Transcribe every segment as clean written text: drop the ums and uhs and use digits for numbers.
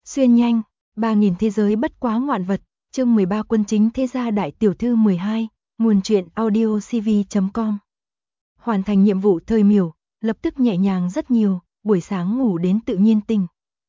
Xuyên nhanh, 3000 thế giới bất quá ngoạn vật, chương 13 quân chính thế gia đại tiểu thư 12, nguồn truyện audiocv.com. Hoàn thành nhiệm vụ thời miểu, lập tức nhẹ nhàng rất nhiều, buổi sáng ngủ đến tự nhiên tỉnh.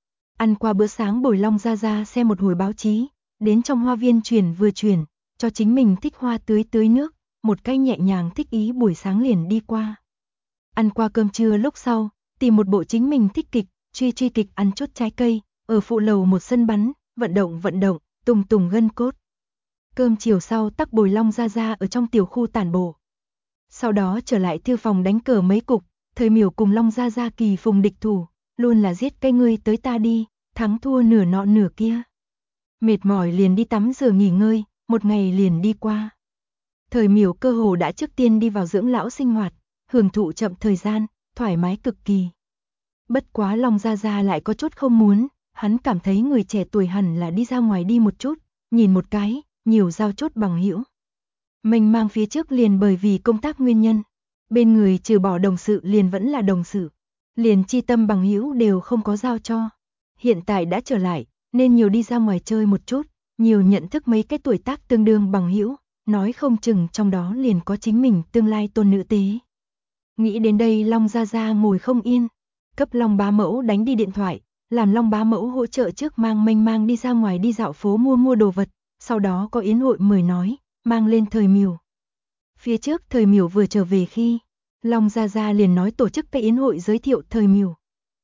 Ăn qua bữa sáng Bồi Long ra xem một hồi báo chí, đến trong hoa viên vừa chuyển, cho chính mình thích hoa tưới nước, một cách nhẹ nhàng thích ý buổi sáng liền đi qua. Ăn qua cơm trưa lúc sau, tìm một bộ chính mình thích kịch, truy kịch ăn chút trái cây, ở phụ lầu một sân bắn, vận động, tùng gân cốt. Cơm chiều sau tắc Bồi Long ra ở trong tiểu khu tản bộ. Sau đó trở lại thư phòng đánh cờ mấy cục, thời miểu cùng Long ra kỳ phùng địch thủ, luôn là giết cái ngươi tới ta đi, thắng thua nửa nọ nửa kia. Mệt mỏi liền đi tắm rửa nghỉ ngơi, một ngày liền đi qua. Thời miểu cơ hồ đã trước tiên đi vào dưỡng lão sinh hoạt, hưởng thụ chậm thời gian, thoải mái cực kỳ. Bất quá Long ra lại có chút không muốn, hắn cảm thấy người trẻ tuổi hẳn là đi ra ngoài đi một chút, nhìn một cái, nhiều giao chốt bằng hữu. Mình mang phía trước liền bởi vì công tác nguyên nhân, bên người trừ bỏ đồng sự liền vẫn là đồng sự, liền chi tâm bằng hữu đều không có giao cho. Hiện tại đã trở lại, nên nhiều đi ra ngoài chơi một chút, nhiều nhận thức mấy cái tuổi tác tương đương bằng hữu, nói không chừng trong đó liền có chính mình tương lai tôn nữ tế. Nghĩ đến đây Long ra ngồi không yên, cấp Long bá mẫu đánh đi điện thoại, làm Long bá mẫu hỗ trợ trước mang đi ra ngoài đi dạo phố mua đồ vật, sau đó có yến hội mời nói, mang lên thời miểu. Phía trước thời miểu vừa trở về khi, Long ra liền nói tổ chức cái yến hội giới thiệu thời miểu.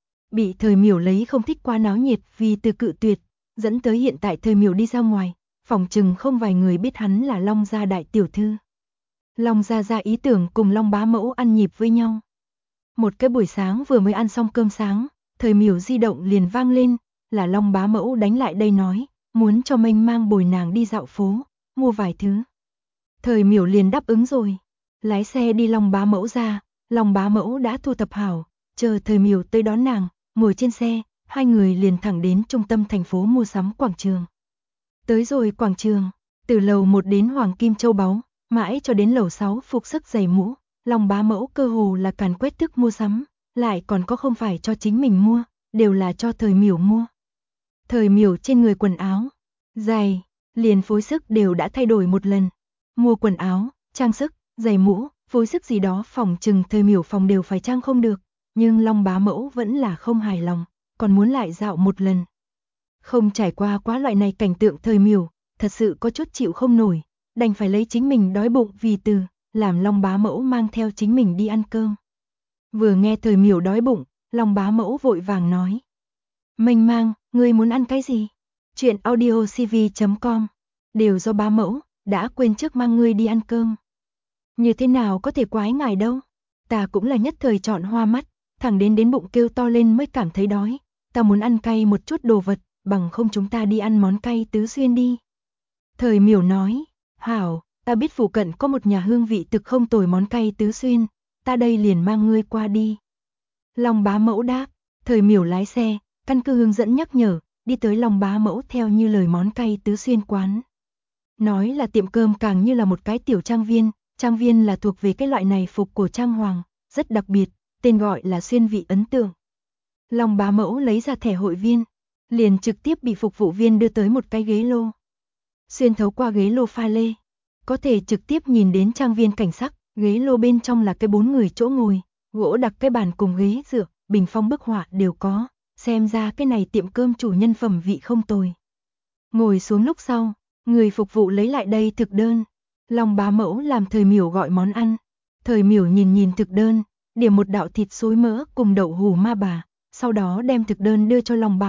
Bị thời miểu lấy không thích quá náo nhiệt vì từ cự tuyệt, dẫn tới hiện tại thời miểu đi ra ngoài, phòng chừng không vài người biết hắn là Long gia đại tiểu thư. Long ra ý tưởng cùng Long bá mẫu ăn nhịp với nhau. Một cái buổi sáng vừa mới ăn xong cơm sáng, thời miểu di động liền vang lên, là Long bá mẫu đánh lại đây nói, muốn cho mình mang Bồi nàng đi dạo phố, mua vài thứ. Thời miểu liền đáp ứng rồi, lái xe đi Long bá mẫu ra, Long bá mẫu đã thu thập hảo, chờ thời miểu tới đón nàng, ngồi trên xe, hai người liền thẳng đến trung tâm thành phố mua sắm quảng trường. Tới rồi quảng trường, từ lầu 1 đến Hoàng Kim Châu Báu, mãi cho đến lầu 6 phục sức giày mũ, Long bá mẫu cơ hồ là càn quét thức mua sắm, lại còn có không phải cho chính mình mua, đều là cho thời miểu mua. Thời miểu trên người quần áo, giày, liền phối sức đều đã thay đổi một lần. Mua quần áo, trang sức, giày mũ, phối sức gì đó phòng chừng thời miểu phòng đều phải trang không được, nhưng Long bá mẫu vẫn là không hài lòng, còn muốn lại dạo một lần. Không trải qua quá loại này cảnh tượng thời miểu, thật sự có chút chịu không nổi, đành phải lấy chính mình đói bụng vì từ, làm Long bá mẫu mang theo chính mình đi ăn cơm. Vừa nghe thời miểu đói bụng, Long bá mẫu vội vàng nói. Mênh mang, ngươi muốn ăn cái gì? Chuyện audiocv.com, đều do bá mẫu, đã quên trước mang ngươi đi ăn cơm. Như thế nào có thể quái ngài đâu? Ta cũng là nhất thời chọn hoa mắt, thẳng đến bụng kêu to lên mới cảm thấy đói. Ta muốn ăn cay một chút đồ vật, bằng không chúng ta đi ăn món cay Tứ Xuyên đi. Thời miểu nói, hảo, ta biết phụ cận có một nhà hương vị thực không tồi món cay Tứ Xuyên, ta đây liền mang ngươi qua đi. Long bá mẫu đáp, thời miểu lái xe, căn cứ hướng dẫn nhắc nhở, đi tới Long bá mẫu theo như lời món cay Tứ Xuyên quán. Nói là tiệm cơm càng như là một cái tiểu trang viên là thuộc về cái loại này phục cổ trang hoàng, rất đặc biệt, tên gọi là xuyên vị ấn tượng. Long bá mẫu lấy ra thẻ hội viên, liền trực tiếp bị phục vụ viên đưa tới một cái ghế lô. Xuyên thấu qua ghế lô pha lê, có thể trực tiếp nhìn đến trang viên cảnh sắc, ghế lô bên trong là cái 4 người chỗ ngồi, gỗ đặc cái bàn cùng ghế dựa, bình phong bức họa đều có, xem ra cái này tiệm cơm chủ nhân phẩm vị không tồi. Ngồi xuống lúc sau, người phục vụ lấy lại đây thực đơn, Long bá mẫu làm thời miểu gọi món ăn. Thời miểu nhìn thực đơn, điểm một đạo thịt xối mỡ cùng đậu hù ma bà, sau đó đem thực đơn đưa cho Long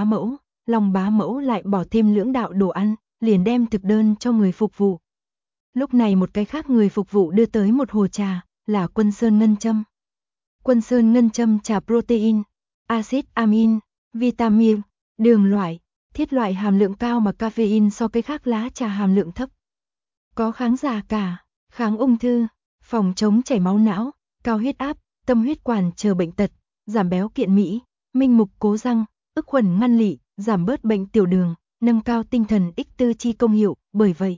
bá mẫu lại bỏ thêm lưỡng đạo đồ ăn, liền đem thực đơn cho người phục vụ. Lúc này một cái khác người phục vụ đưa tới một hồ trà, là Quân Sơn Ngân Châm. Quân Sơn Ngân Châm trà protein, axit amin, vitamin, đường loại, thiết loại hàm lượng cao mà caffeine so cái khác lá trà hàm lượng thấp. Có kháng già cả, kháng ung thư, phòng chống chảy máu não, cao huyết áp, tâm huyết quản chờ bệnh tật, giảm béo kiện Mỹ, minh mục cố răng, ức khuẩn ngăn lị, giảm bớt bệnh tiểu đường, nâng cao tinh thần ích tư chi công hiệu, bởi vậy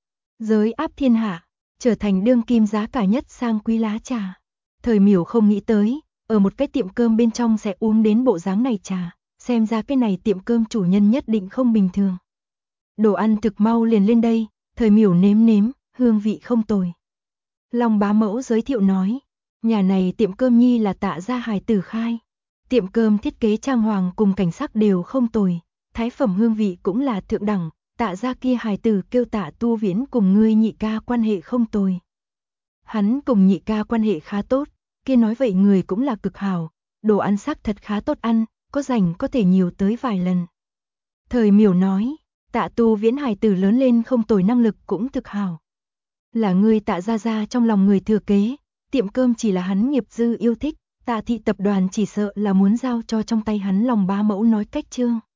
giới áp thiên hạ, trở thành đương kim giá cả nhất sang quý lá trà. Thời miểu không nghĩ tới, ở một cái tiệm cơm bên trong sẽ uống đến bộ dáng này trà, xem ra cái này tiệm cơm chủ nhân nhất định không bình thường. Đồ ăn thực mau liền lên đây, Thời Miểu nếm nếm, hương vị không tồi. Long bá mẫu giới thiệu nói, nhà này tiệm cơm nhi là Tạ gia hài tử khai. Tiệm cơm thiết kế trang hoàng cùng cảnh sắc đều không tồi, thái phẩm hương vị cũng là thượng đẳng, Tạ gia kia hài tử kêu Tạ Tu Viễn cùng ngươi nhị ca quan hệ không tồi. Hắn cùng nhị ca quan hệ khá tốt, kia nói vậy người cũng là cực hảo, đồ ăn sắc thật khá tốt ăn, có rảnh có thể nhiều tới vài lần. Thời Miểu nói, Tạ Tu Viễn hài tử lớn lên không tồi, năng lực cũng thực hảo. Là người Tạ gia trong lòng người thừa kế, tiệm cơm chỉ là hắn nghiệp dư yêu thích, Tạ thị tập đoàn chỉ sợ là muốn giao cho trong tay hắn. Long bá mẫu nói cách trương.